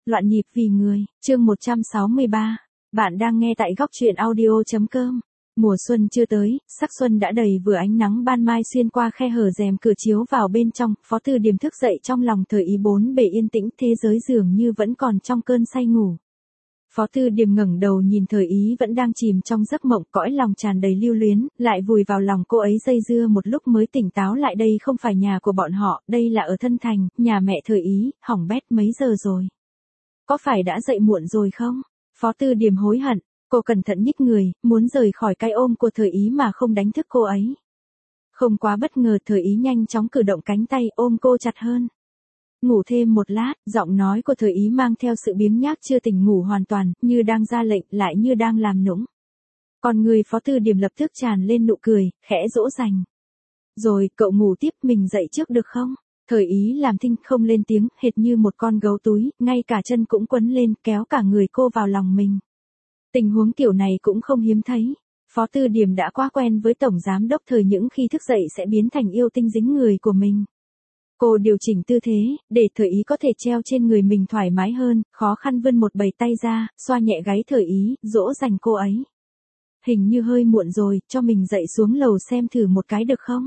Loạn nhịp vì người, chương 163. Bạn đang nghe tại góc truyện audio.com. Mùa xuân chưa tới, sắc xuân đã đầy vừa ánh nắng ban mai xuyên qua khe hở rèm cửa chiếu vào bên trong, Phó Tư Điềm thức dậy trong lòng Thời Ý bốn bề yên tĩnh, thế giới dường như vẫn còn trong cơn say ngủ. Phó Tư Điềm ngẩng đầu nhìn Thời Ý vẫn đang chìm trong giấc mộng, cõi lòng tràn đầy lưu luyến, lại vùi vào lòng cô ấy dây dưa một lúc mới tỉnh táo lại, đây không phải nhà của bọn họ, đây là ở Thân Thành, nhà mẹ Thời Ý, hỏng bét, mấy giờ rồi? Có phải đã dậy muộn rồi không? Phó Tư Điềm hối hận, cô cẩn thận nhích người, muốn rời khỏi cái ôm của Thời Ý mà không đánh thức cô ấy. Không quá bất ngờ, Thời Ý nhanh chóng cử động cánh tay ôm cô chặt hơn. Ngủ thêm một lát, giọng nói của Thời Ý mang theo sự biếng nhác, chưa tỉnh ngủ hoàn toàn, như đang ra lệnh, lại như đang làm nũng. Còn người Phó Tư Điềm lập tức tràn lên nụ cười, khẽ dỗ dành. Rồi, cậu ngủ tiếp, mình dậy trước được không? Thời Ý làm thinh không lên tiếng, hệt như một con gấu túi, ngay cả chân cũng quấn lên, kéo cả người cô vào lòng mình. Tình huống kiểu này cũng không hiếm thấy. Phó Tư Điềm đã quá quen với Tổng Giám đốc Thời những khi thức dậy sẽ biến thành yêu tinh dính người của mình. Cô điều chỉnh tư thế, để Thời Ý có thể treo trên người mình thoải mái hơn, khó khăn vươn một bầy tay ra, xoa nhẹ gáy Thời Ý, dỗ dành cô ấy. Hình như hơi muộn rồi, cho mình dậy xuống lầu xem thử một cái được không?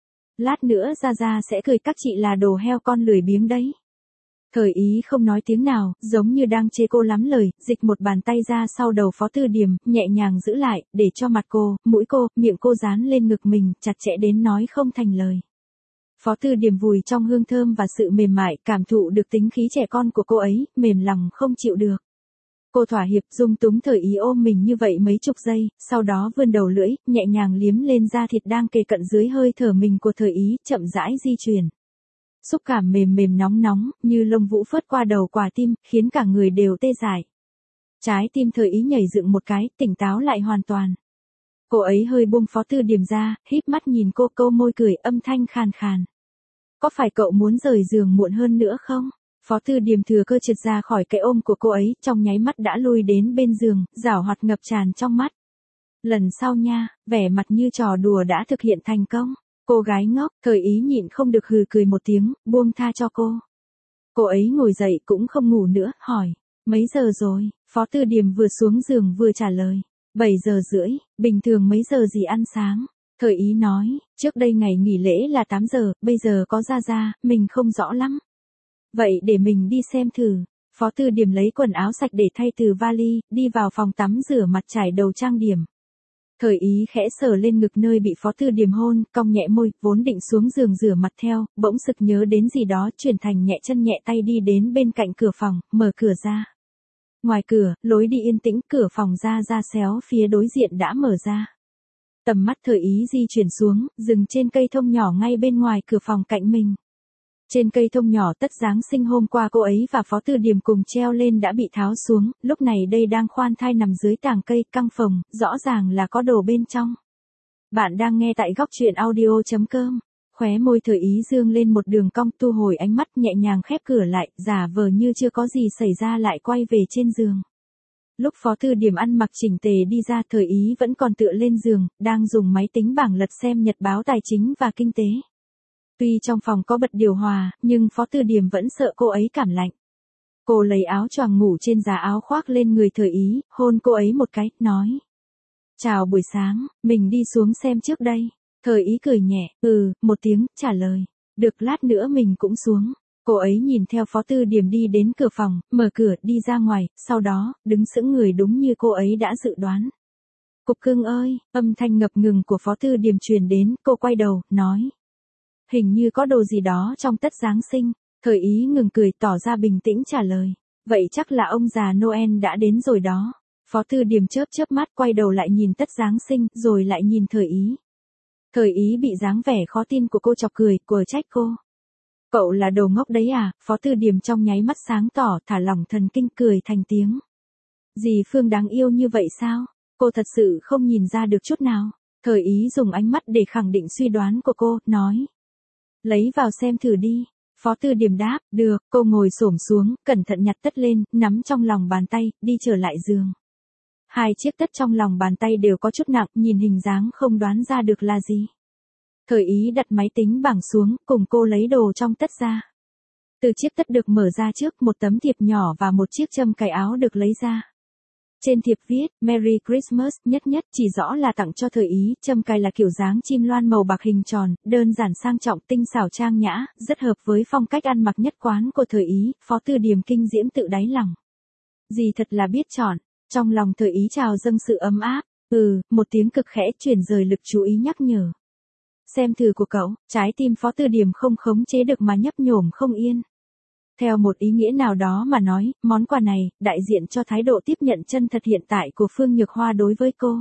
Lát nữa Ra sẽ cười các chị là đồ heo con lười biếng đấy. Thời Ý không nói tiếng nào, giống như đang chê cô lắm lời, dịch một bàn tay ra sau đầu Phó Tư Điềm, nhẹ nhàng giữ lại, để cho mặt cô, mũi cô, miệng cô dán lên ngực mình, chặt chẽ đến nói không thành lời. Phó Tư Điềm vùi trong hương thơm và sự mềm mại, cảm thụ được tính khí trẻ con của cô ấy, mềm lòng không chịu được. Cô thỏa hiệp, dung túng Thời Ý ôm mình như vậy mấy chục giây, sau đó vươn đầu lưỡi, nhẹ nhàng liếm lên da thịt đang kề cận dưới hơi thở mình của Thời Ý, chậm rãi di chuyển. Xúc cảm mềm mềm nóng nóng, như lông vũ phớt qua đầu quả tim, khiến cả người đều tê dại. Trái tim Thời Ý nhảy dựng một cái, tỉnh táo lại hoàn toàn. Cô ấy hơi buông Phó Tư Điềm ra, híp mắt nhìn cô, câu môi cười, âm thanh khàn khàn. Có phải cậu muốn rời giường muộn hơn nữa không? Phó Tư Điềm thừa cơ trượt ra khỏi cái ôm của cô ấy, trong nháy mắt đã lui đến bên giường, giảo hoạt ngập tràn trong mắt. Lần sau nha, vẻ mặt như trò đùa đã thực hiện thành công. Cô gái ngốc, Thời Ý nhịn không được hừ cười một tiếng, buông tha cho cô. Cô ấy ngồi dậy cũng không ngủ nữa, hỏi, mấy giờ rồi? Phó Tư Điềm vừa xuống giường vừa trả lời, 7 giờ rưỡi, bình thường mấy giờ gì ăn sáng? Thời Ý nói, trước đây ngày nghỉ lễ là 8 giờ, bây giờ có Ra, mình không rõ lắm. Vậy để mình đi xem thử. Phó Tư Điềm lấy quần áo sạch để thay từ vali, đi vào phòng tắm rửa mặt trải đầu trang điểm. Thời Ý khẽ sờ lên ngực nơi bị Phó Tư Điềm hôn, cong nhẹ môi, vốn định xuống giường rửa mặt theo, bỗng sực nhớ đến gì đó, chuyển thành nhẹ chân nhẹ tay đi đến bên cạnh cửa phòng, mở cửa ra. Ngoài cửa, lối đi yên tĩnh, cửa phòng Ra xéo phía đối diện đã mở ra. Tầm mắt Thời Ý di chuyển xuống, dừng trên cây thông nhỏ ngay bên ngoài cửa phòng cạnh mình. Trên cây thông nhỏ tất Giáng sinh hôm qua cô ấy và Phó Tư Điềm cùng treo lên đã bị tháo xuống, lúc này đây đang khoan thai nằm dưới tàng cây, căng phồng, rõ ràng là có đồ bên trong. Bạn đang nghe tại góc truyện audio.com. Khóe môi Thời Ý dương lên một đường cong, thu hồi ánh mắt, nhẹ nhàng khép cửa lại, giả vờ như chưa có gì xảy ra, lại quay về trên giường. Lúc Phó Tư Điềm ăn mặc chỉnh tề đi ra, Thời Ý vẫn còn tựa lên giường, đang dùng máy tính bảng lật xem nhật báo tài chính và kinh tế. Tuy trong phòng có bật điều hòa, nhưng Phó Tư Điềm vẫn sợ cô ấy cảm lạnh. Cô lấy áo choàng ngủ trên giá áo khoác lên người Thời Ý, hôn cô ấy một cái, nói. Chào buổi sáng, mình đi xuống xem trước đây. Thời Ý cười nhẹ, một tiếng, trả lời. Được, lát nữa mình cũng xuống. Cô ấy nhìn theo Phó Tư Điềm đi đến cửa phòng, mở cửa, đi ra ngoài, sau đó, đứng sững người đúng như cô ấy đã dự đoán. Cục cưng ơi, âm thanh ngập ngừng của Phó Tư Điềm truyền đến, cô quay đầu, nói. Hình như có đồ gì đó trong tất Giáng sinh. Thời Ý ngừng cười, tỏ ra bình tĩnh trả lời. Vậy chắc là ông già Noel đã đến rồi đó. Phó Tư Điềm chớp mắt, quay đầu lại nhìn tất Giáng sinh, rồi lại nhìn Thời Ý. Thời Ý bị dáng vẻ khó tin của cô chọc cười, quở trách cô. Cậu là đồ ngốc đấy à? Phó Tư Điềm trong nháy mắt sáng tỏ, thả lỏng thần kinh, cười thành tiếng. Dì Phương đáng yêu như vậy sao? Cô thật sự không nhìn ra được chút nào. Thời Ý dùng ánh mắt để khẳng định suy đoán của cô, nói. Lấy vào xem thử đi. Phó Tư Điềm đáp, được, cô ngồi xổm xuống, cẩn thận nhặt tất lên, nắm trong lòng bàn tay, đi trở lại giường. Hai chiếc tất trong lòng bàn tay đều có chút nặng, nhìn hình dáng không đoán ra được là gì. Thời Ý đặt máy tính bảng xuống, cùng cô lấy đồ trong tất ra. Từ chiếc tất được mở ra trước, một tấm thiệp nhỏ và một chiếc châm cài áo được lấy ra. Trên thiệp viết, Merry Christmas, nhất nhất, chỉ rõ là tặng cho Thời Ý, châm cài là kiểu dáng chim loan màu bạc hình tròn, đơn giản sang trọng, tinh xảo trang nhã, rất hợp với phong cách ăn mặc nhất quán của Thời Ý, Phó Tư Điềm kinh diễm tự đáy lòng. Dì thật là biết chọn, trong lòng Thời Ý trào dâng sự ấm áp, một tiếng cực khẽ chuyển rời lực chú ý nhắc nhở. Xem thư của cậu, trái tim Phó Tư Điềm không khống chế được mà nhấp nhổm không yên. Theo một ý nghĩa nào đó mà nói, món quà này, đại diện cho thái độ tiếp nhận chân thật hiện tại của Phương Nhược Hoa đối với cô.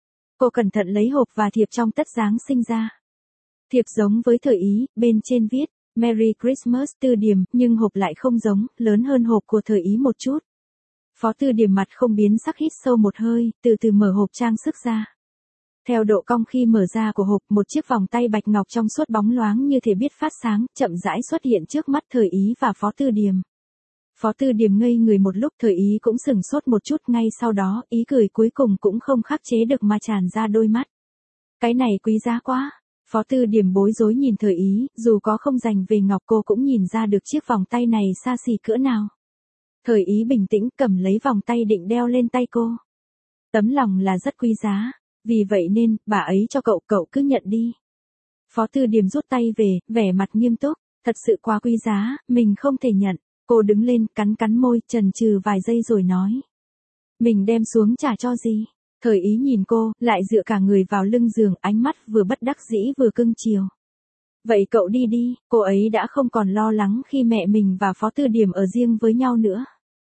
Cô cẩn thận lấy hộp và thiệp trong tất Giáng sinh ra. Thiệp giống với Thời Ý, bên trên viết, Merry Christmas Tư Điềm, nhưng hộp lại không giống, lớn hơn hộp của Thời Ý một chút. Phó Tư Điềm mặt không biến sắc hít sâu một hơi, từ từ mở hộp trang sức ra. Theo độ cong khi mở ra của hộp, một chiếc vòng tay bạch ngọc trong suốt bóng loáng như thể biết phát sáng, chậm rãi xuất hiện trước mắt Thời Ý và Phó Tư Điềm. Phó Tư Điềm ngây người một lúc, Thời Ý cũng sửng sốt một chút, ngay sau đó, ý cười cuối cùng cũng không khắc chế được mà tràn ra đôi mắt. Cái này quý giá quá. Phó Tư Điềm bối rối nhìn Thời Ý, dù có không dành về ngọc cô cũng nhìn ra được chiếc vòng tay này xa xỉ cỡ nào. Thời Ý bình tĩnh cầm lấy vòng tay định đeo lên tay cô. Tấm lòng là rất quý giá. Vì vậy nên, bà ấy cho cậu, cậu cứ nhận đi. Phó Tư Điềm rút tay về, vẻ mặt nghiêm túc, thật sự quá quý giá, mình không thể nhận. Cô đứng lên, cắn cắn môi, chần chừ vài giây rồi nói. Mình đem xuống trả cho gì? Thời Ý nhìn cô, lại dựa cả người vào lưng giường, ánh mắt vừa bất đắc dĩ vừa cưng chiều. Vậy cậu đi đi, cô ấy đã không còn lo lắng khi mẹ mình và Phó Tư Điềm ở riêng với nhau nữa.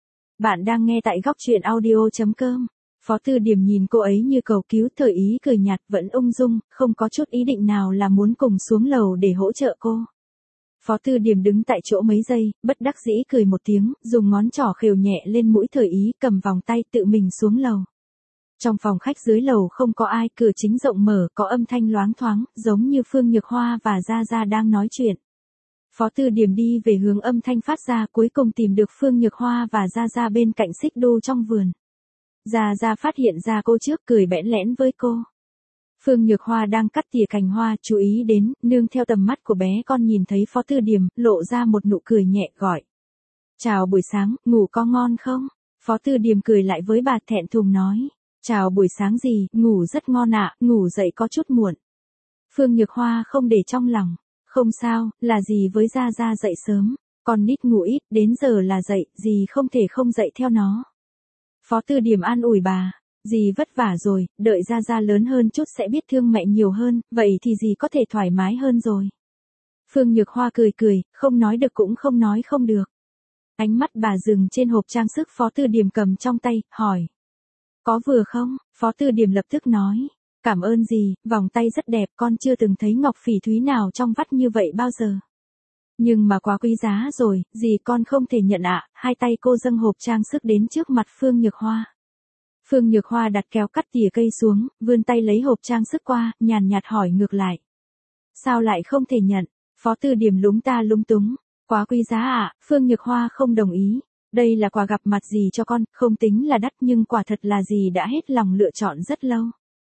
Bạn đang nghe tại góc truyện audio.com. Phó Tư Điềm nhìn cô ấy như cầu cứu, Thời Ý cười nhạt vẫn ung dung, không có chút ý định nào là muốn cùng xuống lầu để hỗ trợ cô. Phó Tư Điềm đứng tại chỗ mấy giây, bất đắc dĩ cười một tiếng, dùng ngón trỏ khều nhẹ lên mũi Thời Ý, cầm vòng tay tự mình xuống lầu. Trong phòng khách dưới lầu không có ai, cửa chính rộng mở, có âm thanh loáng thoáng, giống như Phương Nhược Hoa và Gia Gia đang nói chuyện. Phó Tư Điềm đi về hướng âm thanh phát ra, cuối cùng tìm được Phương Nhược Hoa và Gia Gia bên cạnh xích đu trong vườn. Gia Gia phát hiện ra cô trước, cười bẽn lẽn với cô. Phương Nhược Hoa đang cắt tỉa cành hoa, chú ý đến, nương theo tầm mắt của bé con nhìn thấy Phó Tư Điềm, lộ ra một nụ cười nhẹ gọi. Chào buổi sáng, ngủ có ngon không? Phó Tư Điềm cười lại với bà, thẹn thùng nói. Chào buổi sáng gì, ngủ rất ngon ạ, ngủ dậy có chút muộn. Phương Nhược Hoa không để trong lòng. Không sao, là gì với Gia Gia dậy sớm, con nít ngủ ít, đến giờ là dậy, dì không thể không dậy theo nó. Phó Tư Điềm an ủi bà, dì vất vả rồi, đợi Gia Gia lớn hơn chút sẽ biết thương mẹ nhiều hơn, vậy thì dì có thể thoải mái hơn rồi. Phương Nhược Hoa cười cười, không nói được cũng không nói không được. Ánh mắt bà dừng trên hộp trang sức Phó Tư Điềm cầm trong tay, hỏi. Có vừa không? Phó Tư Điềm lập tức nói. Cảm ơn dì, vòng tay rất đẹp, con chưa từng thấy ngọc phỉ thúy nào trong vắt như vậy bao giờ. Nhưng mà quá quý giá rồi, dì con không thể nhận ạ. Hai tay cô dâng hộp trang sức đến trước mặt Phương Nhược Hoa. Phương Nhược Hoa đặt kéo cắt tỉa cây xuống, vươn tay lấy hộp trang sức qua, nhàn nhạt hỏi ngược lại. Sao lại không thể nhận? Phó Tư Điềm lúng ta lúng túng. Quá quý giá ạ. Phương Nhược Hoa không đồng ý. Đây là quà gặp mặt dì cho con, không tính là đắt nhưng quả thật là dì đã hết lòng lựa chọn rất lâu.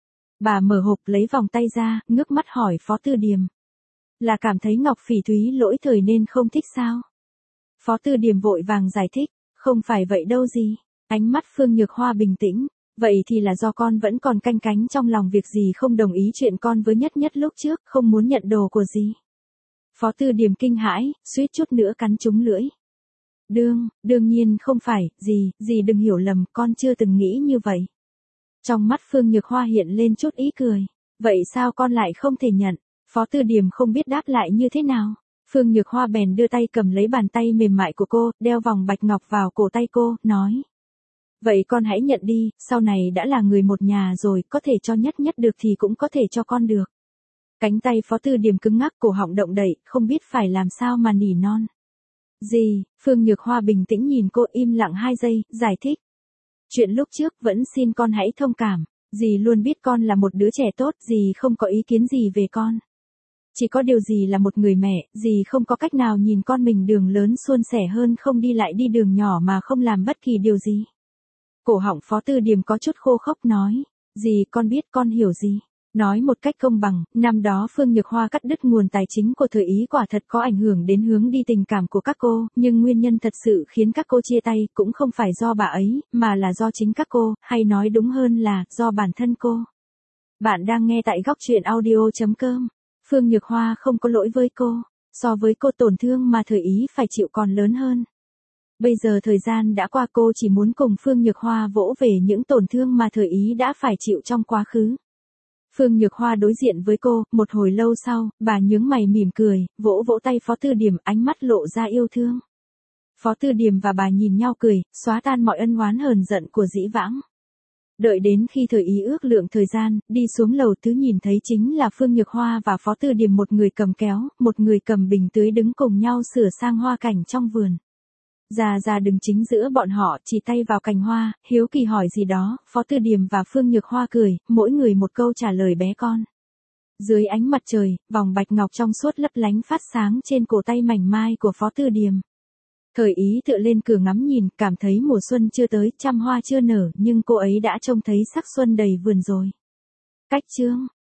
Bà mở hộp lấy vòng tay ra, ngước mắt hỏi Phó Tư Điềm. Là cảm thấy ngọc phỉ thúy lỗi thời nên không thích sao? Phó Tư Điềm vội vàng giải thích, không phải vậy đâu gì. Ánh mắt Phương Nhược Hoa bình tĩnh, vậy thì là do con vẫn còn canh cánh trong lòng việc dì không đồng ý chuyện con với Nhất Nhất lúc trước, không muốn nhận đồ của dì. Phó Tư Điềm kinh hãi, suýt chút nữa cắn trúng lưỡi. Đương nhiên không phải, dì đừng hiểu lầm, con chưa từng nghĩ như vậy. Trong mắt Phương Nhược Hoa hiện lên chút ý cười. Vậy sao con lại không thể nhận? Phó Tư Điềm không biết đáp lại như thế nào. Phương Nhược Hoa bèn đưa tay cầm lấy bàn tay mềm mại của cô, đeo vòng bạch ngọc vào cổ tay cô, nói. Vậy con hãy nhận đi, sau này đã là người một nhà rồi, có thể cho Nhất Nhất được thì cũng có thể cho con được. Cánh tay Phó Tư Điềm cứng ngắc, cổ họng động đậy, không biết phải làm sao mà nỉ non. Dì, Phương Nhược Hoa bình tĩnh nhìn cô, im lặng 2 giây, giải thích. Chuyện lúc trước vẫn xin con hãy thông cảm, dì luôn biết con là một đứa trẻ tốt, dì không có ý kiến gì về con. Chỉ có điều dì là một người mẹ, dì không có cách nào nhìn con mình đường lớn suôn sẻ hơn không đi lại đi đường nhỏ mà không làm bất kỳ điều gì. Cổ họng Phó Tư Điềm có chút khô khốc nói, dì con biết con hiểu gì. Nói một cách công bằng, năm đó Phương Nhược Hoa cắt đứt nguồn tài chính của thời Ý quả thật có ảnh hưởng đến hướng đi tình cảm của các cô, nhưng nguyên nhân thật sự khiến các cô chia tay cũng không phải do bà ấy, mà là do chính các cô, hay nói đúng hơn là do bản thân cô. Bạn đang nghe tại góc truyện audio.com. Phương Nhược Hoa không có lỗi với cô, so với cô tổn thương mà thời Ý phải chịu còn lớn hơn. Bây giờ thời gian đã qua, cô chỉ muốn cùng Phương Nhược Hoa vỗ về những tổn thương mà thời Ý đã phải chịu trong quá khứ. Phương Nhược Hoa đối diện với cô, một hồi lâu sau, bà nhướng mày mỉm cười, vỗ vỗ tay Phó Tư Điểm, ánh mắt lộ ra yêu thương. Phó Tư Điểm và bà nhìn nhau cười, xóa tan mọi ân oán hờn giận của dĩ vãng. Đợi đến khi thời Ý ước lượng thời gian, đi xuống lầu thứ nhìn thấy chính là Phương Nhược Hoa và Phó Tư Điểm, một người cầm kéo, một người cầm bình tưới đứng cùng nhau sửa sang hoa cảnh trong vườn. Già đứng chính giữa bọn họ, chỉ tay vào cành hoa, hiếu kỳ hỏi gì đó, Phó Tư Điểm và Phương Nhược Hoa cười, mỗi người một câu trả lời bé con. Dưới ánh mặt trời, vòng bạch ngọc trong suốt lấp lánh phát sáng trên cổ tay mảnh mai của Phó Tư Điểm. Thời Ý tựa lên cửa ngắm nhìn, cảm thấy mùa xuân chưa tới, trăm hoa chưa nở, nhưng cô ấy đã trông thấy sắc xuân đầy vườn rồi. Cách chương